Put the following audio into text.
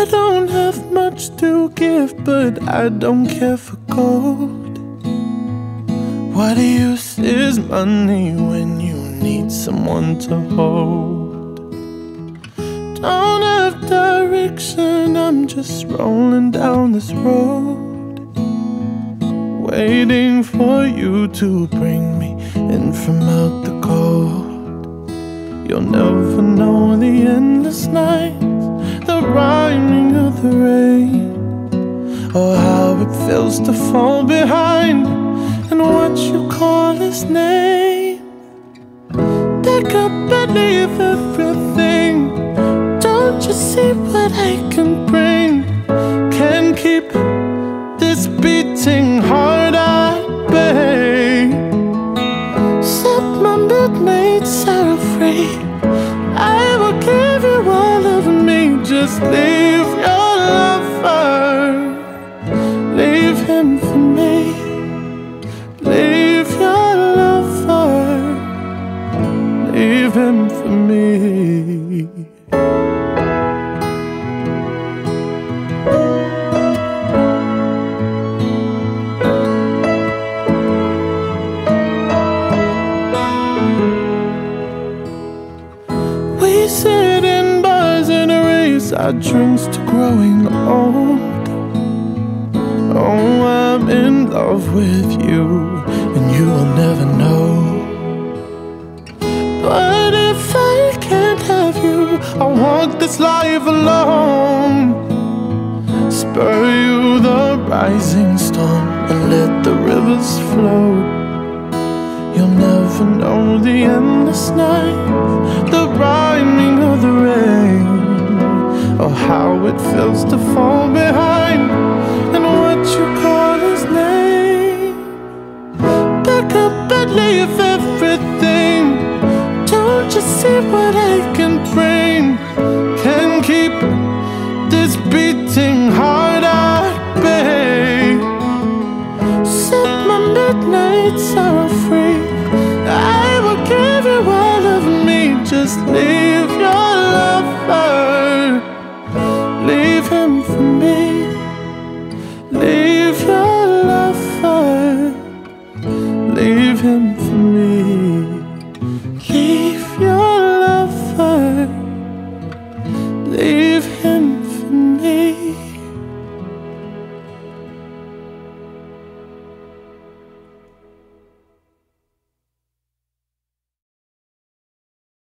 don't have much to give, but I don't care for gold. What use is money when you need someone to hold? Don't have direction, I'm just rolling down this road, waiting for you to bring me in from out the cold. You'll never know the endless nights, the rhyming of the rain, or how it feels to fall behind and what you call his name. Pick up and leave everything. Don't you see what I can bring? Can't keep this beating heart at bay. Set my midnights are free. I will give you all of me. Just leave your lover, leave him for me. Leave your lover, leave him for me. We sit in bars and raise our drinks to growing old. Oh, I'm in love with you, and you will never know. But if I can't have you, I'll walk this life alone. Spur you the rising storm and let the rivers flow. You'll never know the endless night, the rhyming of the rain, or how it feels to fall behind and what you call his name. Pick up and leave everything. Don't you see what I can bring? Can keep this beating heart at bay. Set my midnights are free. I will give you all of me. Just leave your lover, leave him for me.